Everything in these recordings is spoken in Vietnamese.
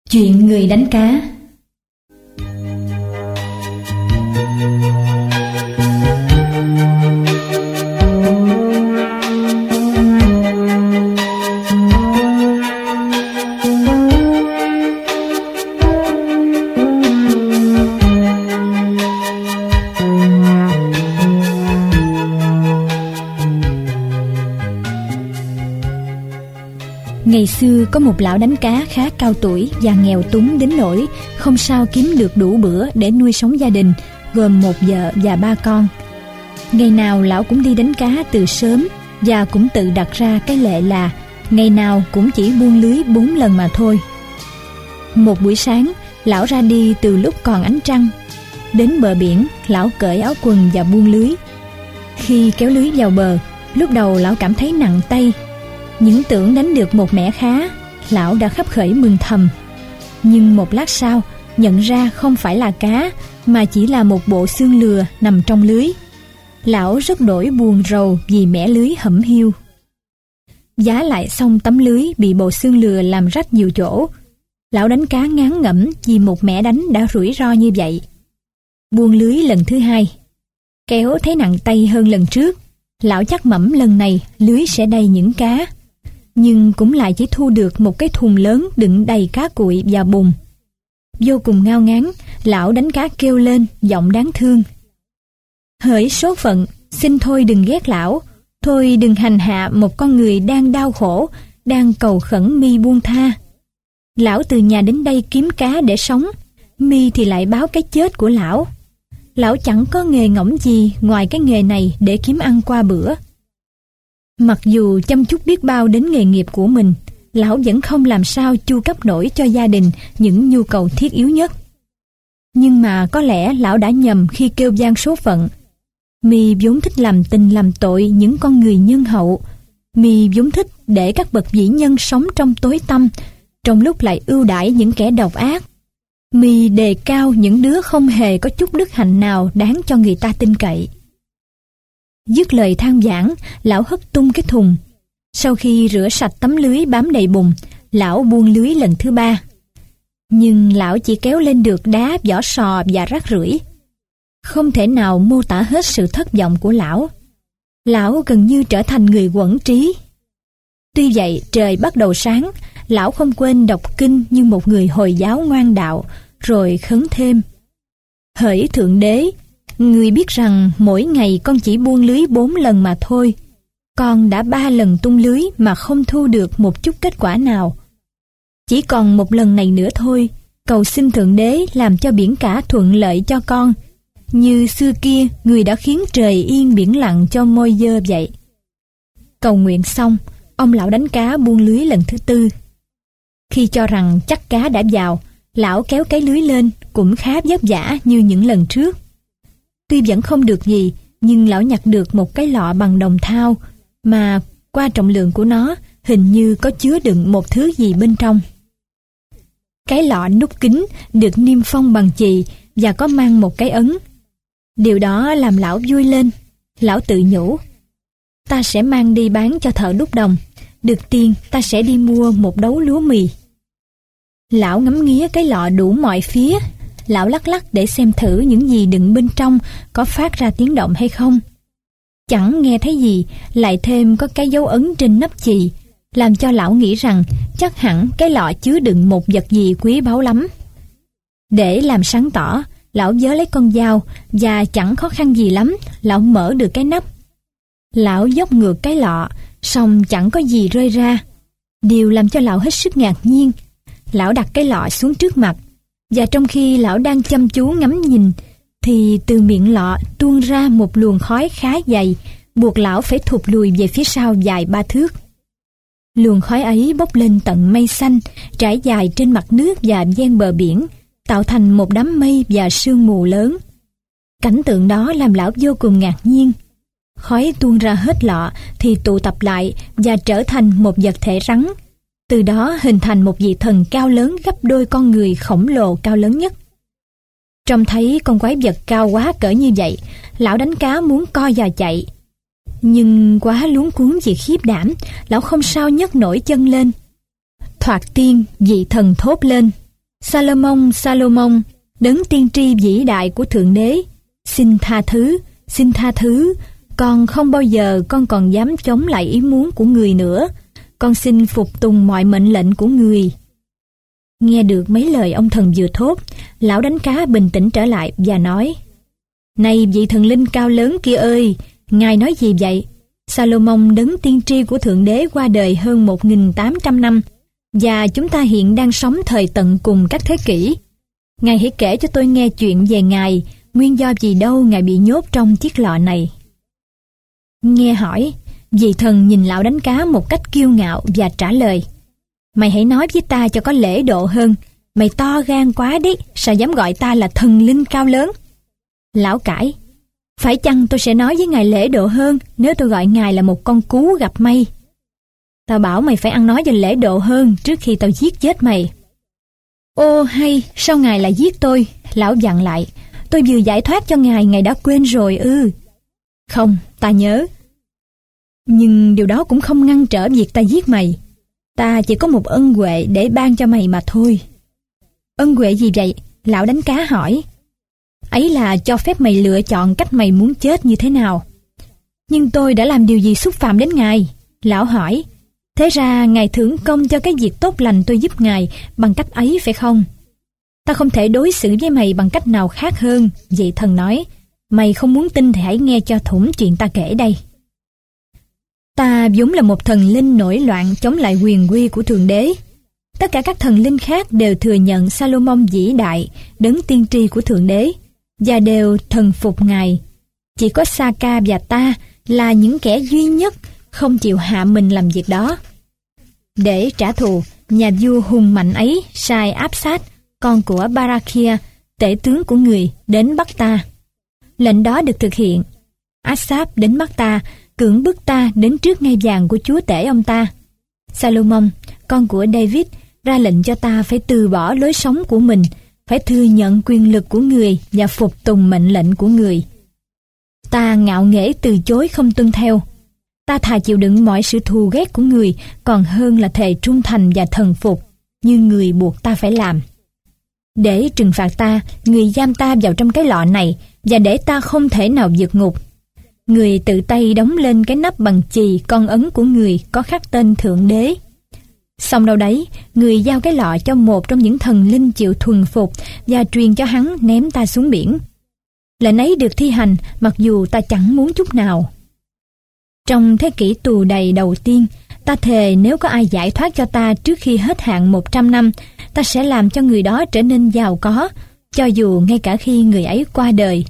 Chuyện người đánh cá. Ngày xưa có một lão đánh cá khá cao tuổi và nghèo túng đến nỗi không sao kiếm được đủ bữa để nuôi sống gia đình, gồm một vợ và 3 con. Ngày nào lão cũng đi đánh cá từ sớm và cũng tự đặt ra cái lệ là ngày nào cũng chỉ buông lưới 4 lần mà thôi. Một buổi sáng, lão ra đi từ lúc còn ánh trăng. Đến bờ biển, lão cởi áo quần và buông lưới. Khi kéo lưới vào bờ, lúc đầu lão cảm thấy nặng tay. Những tưởng đánh được một mẻ khá, lão đã khấp khởi mừng thầm. Nhưng một lát sau, nhận ra không phải là cá, mà chỉ là một bộ xương lừa nằm trong lưới. Lão rất đổi buồn rầu vì mẻ lưới hẩm hiu. Vá lại xong tấm lưới bị bộ xương lừa làm rách nhiều chỗ. Lão đánh cá ngán ngẩm vì một mẻ đánh đã rủi ro như vậy. Buông lưới lần thứ 2, kéo thấy nặng tay hơn lần trước. Lão chắc mẩm lần này lưới sẽ đầy những cá, nhưng cũng lại chỉ thu được một cái thùng lớn đựng đầy cá cuội và bùn. Vô cùng ngao ngán, lão đánh cá kêu lên giọng đáng thương: "Hỡi số phận, xin thôi đừng ghét lão, thôi đừng hành hạ một con người đang đau khổ, đang cầu khẩn mi buông tha. Lão từ nhà đến đây kiếm cá để sống, mi thì lại báo cái chết của lão. Lão chẳng có nghề ngỗng gì ngoài cái nghề này để kiếm ăn qua bữa." Mặc dù chăm chút biết bao đến nghề nghiệp của mình, lão vẫn không làm sao chu cấp nổi cho gia đình những nhu cầu thiết yếu nhất. Nhưng mà có lẽ lão đã nhầm khi kêu vang số phận. Mi vốn thích làm tình làm tội những con người nhân hậu. Mi vốn thích để các bậc vĩ nhân sống trong tối tăm, trong lúc lại ưu đãi những kẻ độc ác. Mi đề cao những đứa không hề có chút đức hạnh nào đáng cho người ta tin cậy. Dứt lời than vãn, lão hất tung cái thùng. Sau khi rửa sạch tấm lưới bám đầy bùn, lão buông lưới lần thứ 3. Nhưng lão chỉ kéo lên được đá, vỏ sò và rác rưởi. Không thể nào mô tả hết sự thất vọng của lão. Lão gần như trở thành người quẫn trí. Tuy vậy, trời bắt đầu sáng, lão không quên đọc kinh như một người Hồi giáo ngoan đạo, rồi khấn thêm: "Hỡi Thượng Đế, người biết rằng mỗi ngày con chỉ buông lưới 4 lần mà thôi. Con đã 3 lần tung lưới mà không thu được một chút kết quả nào. Chỉ còn một lần này nữa thôi, cầu xin Thượng Đế làm cho biển cả thuận lợi cho con, như xưa kia người đã khiến trời yên biển lặng cho Môi-dơ vậy." Cầu nguyện xong, ông lão đánh cá buông lưới lần thứ 4. Khi cho rằng chắc cá đã vào, lão kéo cái lưới lên cũng khá vất vả như những lần trước. Tuy vẫn không được gì, nhưng lão nhặt được một cái lọ bằng đồng thau, mà qua trọng lượng của nó hình như có chứa đựng một thứ gì bên trong. Cái lọ nút kính được niêm phong bằng chì và có mang một cái ấn. Điều đó làm lão vui lên. Lão tự nhủ: "Ta sẽ mang đi bán cho thợ đúc đồng, được tiền ta sẽ đi mua một đấu lúa mì." Lão ngắm nghía cái lọ đủ mọi phía. Lão lắc lắc để xem thử những gì đựng bên trong có phát ra tiếng động hay không. Chẳng nghe thấy gì, lại thêm có cái dấu ấn trên nắp chì, làm cho lão nghĩ rằng chắc hẳn cái lọ chứa đựng một vật gì quý báu lắm. Để làm sáng tỏ, lão vớ lấy con dao và chẳng khó khăn gì lắm, lão mở được cái nắp. Lão dốc ngược cái lọ, song chẳng có gì rơi ra. Điều làm cho lão hết sức ngạc nhiên. Lão đặt cái lọ xuống trước mặt, và trong khi lão đang chăm chú ngắm nhìn, thì từ miệng lọ tuôn ra một luồng khói khá dày, buộc lão phải thụt lùi về phía sau vài 3 thước. Luồng khói ấy bốc lên tận mây xanh, trải dài trên mặt nước và ven bờ biển, tạo thành một đám mây và sương mù lớn. Cảnh tượng đó làm lão vô cùng ngạc nhiên. Khói tuôn ra hết lọ thì tụ tập lại và trở thành một vật thể rắn. Từ đó hình thành một vị thần cao lớn gấp đôi con người khổng lồ cao lớn nhất. Trông thấy con quái vật cao quá cỡ như vậy, lão đánh cá muốn co giò chạy. Nhưng quá luống cuống vì khiếp đảm, lão không sao nhấc nổi chân lên. Thoạt tiên vị thần thốt lên: Salomon, Salomon, đấng tiên tri vĩ đại của Thượng Đế, xin tha thứ, con không bao giờ con còn dám chống lại ý muốn của người nữa. Con xin phục tùng mọi mệnh lệnh của người. Nghe được mấy lời ông thần vừa thốt, lão đánh cá bình tĩnh trở lại và nói: Này vị thần linh cao lớn kia ơi, ngài nói gì vậy? Salomon đấng tiên tri của Thượng Đế qua đời hơn 1.800 năm, và chúng ta hiện đang sống thời tận cùng các thế kỷ. Ngài hãy kể cho tôi nghe chuyện về ngài, nguyên do gì đâu ngài bị nhốt trong chiếc lọ này. Nghe hỏi, vị thần nhìn lão đánh cá một cách kiêu ngạo và trả lời: Mày hãy nói với ta cho có lễ độ hơn. Mày to gan quá đấy, sao dám gọi ta là thần linh cao lớn? Lão cãi: Phải chăng tôi sẽ nói với ngài lễ độ hơn nếu tôi gọi ngài là một con cú gặp may? Tao bảo mày phải ăn nói cho lễ độ hơn trước khi tao giết chết mày. Ô hay, sao ngài lại giết tôi? Lão dặn lại: Tôi vừa giải thoát cho ngài đã quên rồi ư? Không, ta nhớ. Nhưng điều đó cũng không ngăn trở việc ta giết mày. Ta chỉ có một ân huệ để ban cho mày mà thôi. Ân huệ gì vậy? Lão đánh cá hỏi. Ấy là cho phép mày lựa chọn cách mày muốn chết như thế nào. Nhưng tôi đã làm điều gì xúc phạm đến ngài? Lão hỏi. Thế ra ngài thưởng công cho cái việc tốt lành tôi giúp ngài bằng cách ấy phải không? Ta không thể đối xử với mày bằng cách nào khác hơn. Vị thần nói. Mày không muốn tin thì hãy nghe cho thủng chuyện ta kể đây. Ta vốn là một thần linh nổi loạn chống lại quyền uy của Thượng Đế. Tất cả các thần linh khác đều thừa nhận Salomon vĩ đại, đấng tiên tri của Thượng Đế, và đều thần phục ngài. Chỉ có Saka và ta là những kẻ duy nhất không chịu hạ mình làm việc đó. Để trả thù, nhà vua hùng mạnh ấy sai áp sát, con của Barakhia, tể tướng của người, đến bắt ta. Lệnh đó được thực hiện. Áp đến bắt ta, cưỡng bức ta đến trước ngai vàng của chúa tể ông ta. Salomon, con của David, ra lệnh cho ta phải từ bỏ lối sống của mình, phải thừa nhận quyền lực của người và phục tùng mệnh lệnh của người. Ta ngạo nghễ từ chối không tuân theo. Ta thà chịu đựng mọi sự thù ghét của người còn hơn là thề trung thành và thần phục như người buộc ta phải làm. Để trừng phạt ta, người giam ta vào trong cái lọ này và để ta không thể nào vượt ngục. Người tự tay đóng lên cái nắp bằng chì con ấn của người có khắc tên Thượng Đế. Xong đâu đấy, người giao cái lọ cho một trong những thần linh chịu thuần phục và truyền cho hắn ném ta xuống biển. Lệnh ấy được thi hành mặc dù ta chẳng muốn chút nào. Trong thế kỷ tù đầy đầu tiên, ta thề nếu có ai giải thoát cho ta trước khi hết hạn 100 năm, ta sẽ làm cho người đó trở nên giàu có, cho dù ngay cả khi người ấy qua đời.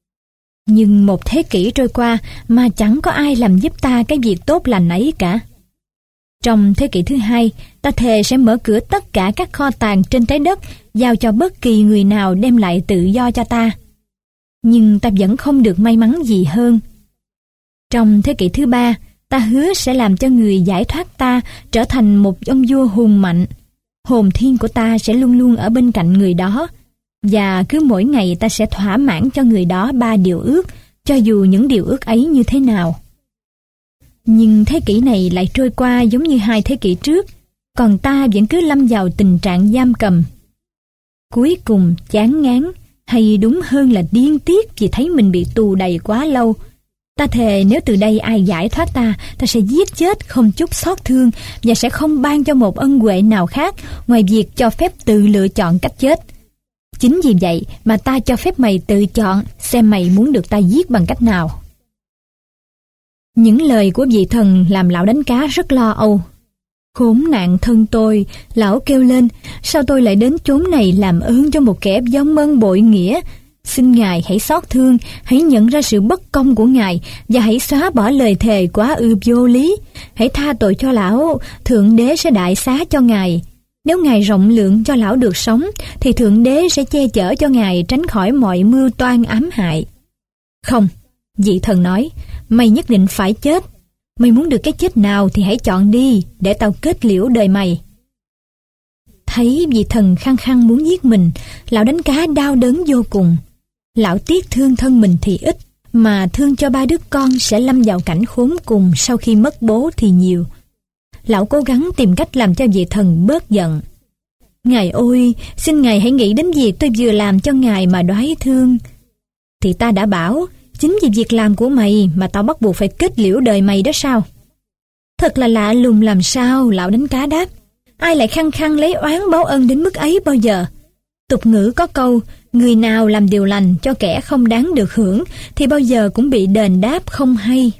Nhưng một thế kỷ trôi qua mà chẳng có ai làm giúp ta cái việc tốt lành ấy cả. Trong thế kỷ thứ hai, ta thề sẽ mở cửa tất cả các kho tàng trên trái đất, giao cho bất kỳ người nào đem lại tự do cho ta. Nhưng ta vẫn không được may mắn gì hơn. Trong thế kỷ thứ ba, ta hứa sẽ làm cho người giải thoát ta trở thành một ông vua hùng mạnh. Hồn thiên của ta sẽ luôn luôn ở bên cạnh người đó, và cứ mỗi ngày ta sẽ thỏa mãn cho người đó 3 điều ước, cho dù những điều ước ấy như thế nào. Nhưng thế kỷ này lại trôi qua giống như 2 thế kỷ trước, còn ta vẫn cứ lâm vào tình trạng giam cầm. Cuối cùng chán ngán, hay đúng hơn là điên tiết vì thấy mình bị tù đầy quá lâu. Ta thề nếu từ đây ai giải thoát ta, ta sẽ giết chết không chút xót thương và sẽ không ban cho một ân huệ nào khác ngoài việc cho phép tự lựa chọn cách chết. Chính vì vậy mà ta cho phép mày tự chọn xem mày muốn được ta giết bằng cách nào. Những lời của vị thần làm lão đánh cá rất lo âu. Khốn nạn thân tôi, lão kêu lên, sao tôi lại đến chốn này làm ơn cho một kẻ vong ân bội nghĩa? Xin Ngài hãy xót thương, hãy nhận ra sự bất công của Ngài và hãy xóa bỏ lời thề quá ư vô lý. Hãy tha tội cho lão, Thượng Đế sẽ đại xá cho Ngài. Nếu Ngài rộng lượng cho lão được sống, thì Thượng Đế sẽ che chở cho Ngài tránh khỏi mọi mưu toan ám hại. Không, vị thần nói, mày nhất định phải chết. Mày muốn được cái chết nào thì hãy chọn đi, để tao kết liễu đời mày. Thấy vị thần khăng khăng muốn giết mình, lão đánh cá đau đớn vô cùng. Lão tiếc thương thân mình thì ít, mà thương cho 3 đứa con sẽ lâm vào cảnh khốn cùng sau khi mất bố thì nhiều. Lão cố gắng tìm cách làm cho vị thần bớt giận. Ngài ơi, xin Ngài hãy nghĩ đến việc tôi vừa làm cho Ngài mà đoái thương. Thì ta đã bảo, chính vì việc làm của mày mà tao bắt buộc phải kết liễu đời mày đó sao? Thật là lạ lùng làm sao, lão đánh cá đáp. Ai lại khăng khăng lấy oán báo ân đến mức ấy bao giờ? Tục ngữ có câu, người nào làm điều lành cho kẻ không đáng được hưởng thì bao giờ cũng bị đền đáp không hay.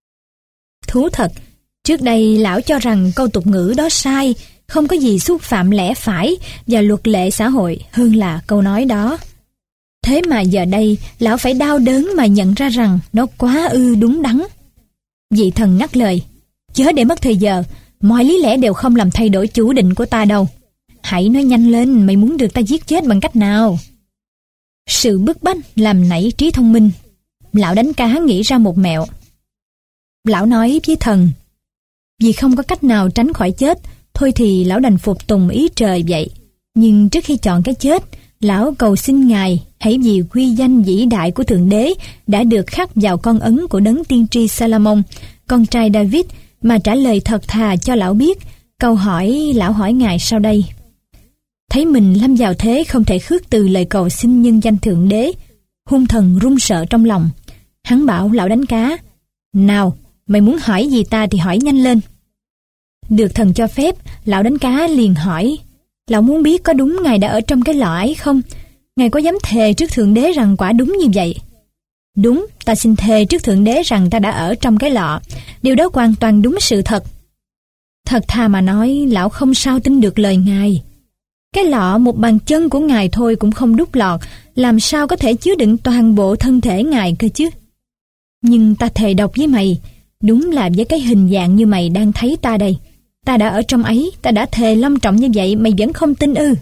Thú thật, trước đây lão cho rằng câu tục ngữ đó sai, không có gì xúc phạm lẽ phải và luật lệ xã hội hơn là câu nói đó. Thế mà giờ đây, lão phải đau đớn mà nhận ra rằng nó quá ư đúng đắn. Vị thần ngắt lời, chớ để mất thời giờ, mọi lý lẽ đều không làm thay đổi chủ định của ta đâu. Hãy nói nhanh lên, mày muốn được ta giết chết bằng cách nào? Sự bức bách làm nảy trí thông minh. Lão đánh cá nghĩ ra một mẹo. Lão nói với thần, vì không có cách nào tránh khỏi chết, thôi thì lão đành phục tùng ý trời vậy. Nhưng trước khi chọn cái chết, lão cầu xin Ngài hãy vì quy danh vĩ đại của Thượng Đế đã được khắc vào con ấn của đấng tiên tri Salomon, con trai David, mà trả lời thật thà cho lão biết. Câu hỏi lão hỏi Ngài sau đây. Thấy mình lâm vào thế không thể khước từ lời cầu xin nhân danh Thượng Đế, hung thần run sợ trong lòng. Hắn bảo lão đánh cá, nào, mày muốn hỏi gì ta thì hỏi nhanh lên. Được thần cho phép, lão đánh cá liền hỏi, lão muốn biết có đúng Ngài đã ở trong cái lọ ấy không? Ngài có dám thề trước Thượng Đế rằng quả đúng như vậy? Đúng, ta xin thề trước Thượng Đế rằng ta đã ở trong cái lọ. Điều đó hoàn toàn đúng sự thật. Thật thà mà nói, lão không sao tin được lời Ngài. Cái lọ một bàn chân của Ngài thôi cũng không đút lọt, làm sao có thể chứa đựng toàn bộ thân thể Ngài cơ chứ? Nhưng ta thề độc với mày, đúng là với cái hình dạng như mày đang thấy ta đây. Ta đã ở trong ấy, ta đã thề long trọng như vậy, mày vẫn không tin ư?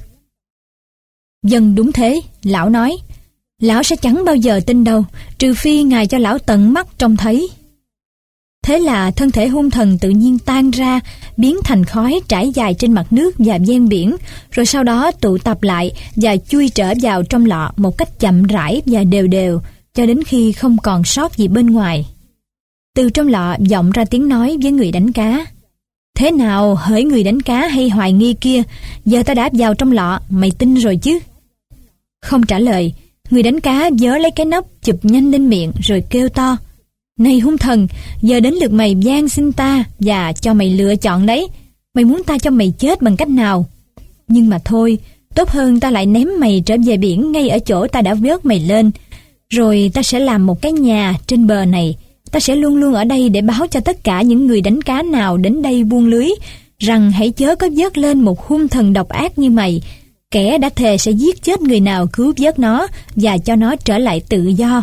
Vâng, đúng thế, lão nói. Lão sẽ chẳng bao giờ tin đâu, trừ phi Ngài cho lão tận mắt trông thấy. Thế là thân thể hung thần tự nhiên tan ra, biến thành khói trải dài trên mặt nước và ven biển, rồi sau đó tụ tập lại và chui trở vào trong lọ một cách chậm rãi và đều đều, cho đến khi không còn sót gì bên ngoài. Từ trong lọ vọng ra tiếng nói với người đánh cá. Thế nào, hỡi người đánh cá hay hoài nghi kia, giờ ta đã vào trong lọ, mày tin rồi chứ? Không trả lời, người đánh cá vớ lấy cái nắp chụp nhanh lên miệng rồi kêu to. Này hung thần, giờ đến lượt mày van xin ta và cho mày lựa chọn đấy. Mày muốn ta cho mày chết bằng cách nào? Nhưng mà thôi, tốt hơn ta lại ném mày trở về biển ngay ở chỗ ta đã vớt mày lên. Rồi ta sẽ làm một cái nhà trên bờ này. Ta sẽ luôn luôn ở đây để báo cho tất cả những người đánh cá nào đến đây buông lưới rằng hãy chớ có vớt lên một hung thần độc ác như mày. Kẻ đã thề sẽ giết chết người nào cứu vớt nó và cho nó trở lại tự do.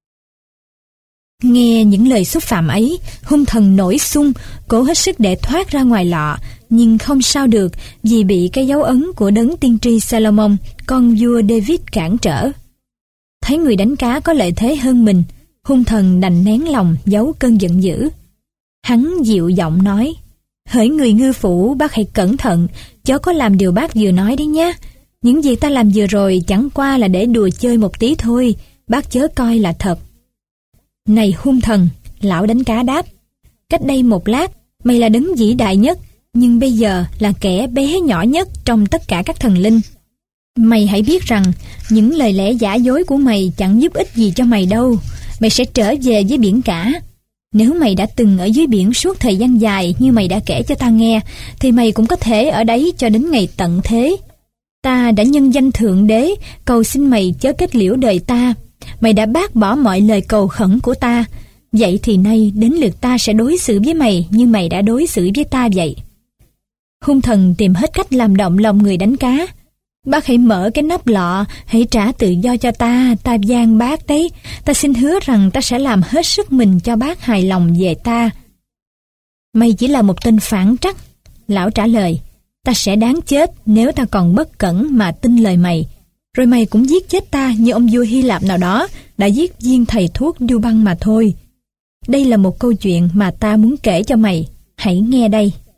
Nghe những lời xúc phạm ấy, hung thần nổi xung, cố hết sức để thoát ra ngoài lọ, nhưng không sao được vì bị cái dấu ấn của đấng tiên tri Salomon, con vua David cản trở. Thấy người đánh cá có lợi thế hơn mình, hung thần đành nén lòng giấu cơn giận dữ. Hắn dịu giọng nói, hỡi người ngư phủ, bác hãy cẩn thận, chớ có làm điều bác vừa nói đấy nhé. Những gì ta làm vừa rồi chẳng qua là để đùa chơi một tí thôi, bác chớ coi là thật. Này hung thần, lão đánh cá đáp, cách đây một lát, mày là đấng vĩ đại nhất, nhưng bây giờ là kẻ bé nhỏ nhất trong tất cả các thần linh. Mày hãy biết rằng, những lời lẽ giả dối của mày chẳng giúp ích gì cho mày đâu. Mày sẽ trở về với biển cả. Nếu mày đã từng ở dưới biển suốt thời gian dài như mày đã kể cho ta nghe, thì mày cũng có thể ở đấy cho đến ngày tận thế. Ta đã nhân danh Thượng Đế cầu xin mày chớ kết liễu đời ta. Mày đã bác bỏ mọi lời cầu khẩn của ta. Vậy thì nay đến lượt ta sẽ đối xử với mày như mày đã đối xử với ta vậy. Hung thần tìm hết cách làm động lòng người đánh cá. Bác hãy mở cái nắp lọ, hãy trả tự do cho ta van bác đấy. Ta xin hứa rằng ta sẽ làm hết sức mình cho bác hài lòng về ta. Mày chỉ là một tên phản trắc, lão trả lời. Ta sẽ đáng chết nếu ta còn bất cẩn mà tin lời mày. Rồi mày cũng giết chết ta như ông vua Hy Lạp nào đó đã giết viên thầy thuốc Điêu Băng mà thôi. Đây là một câu chuyện mà ta muốn kể cho mày. Hãy nghe đây.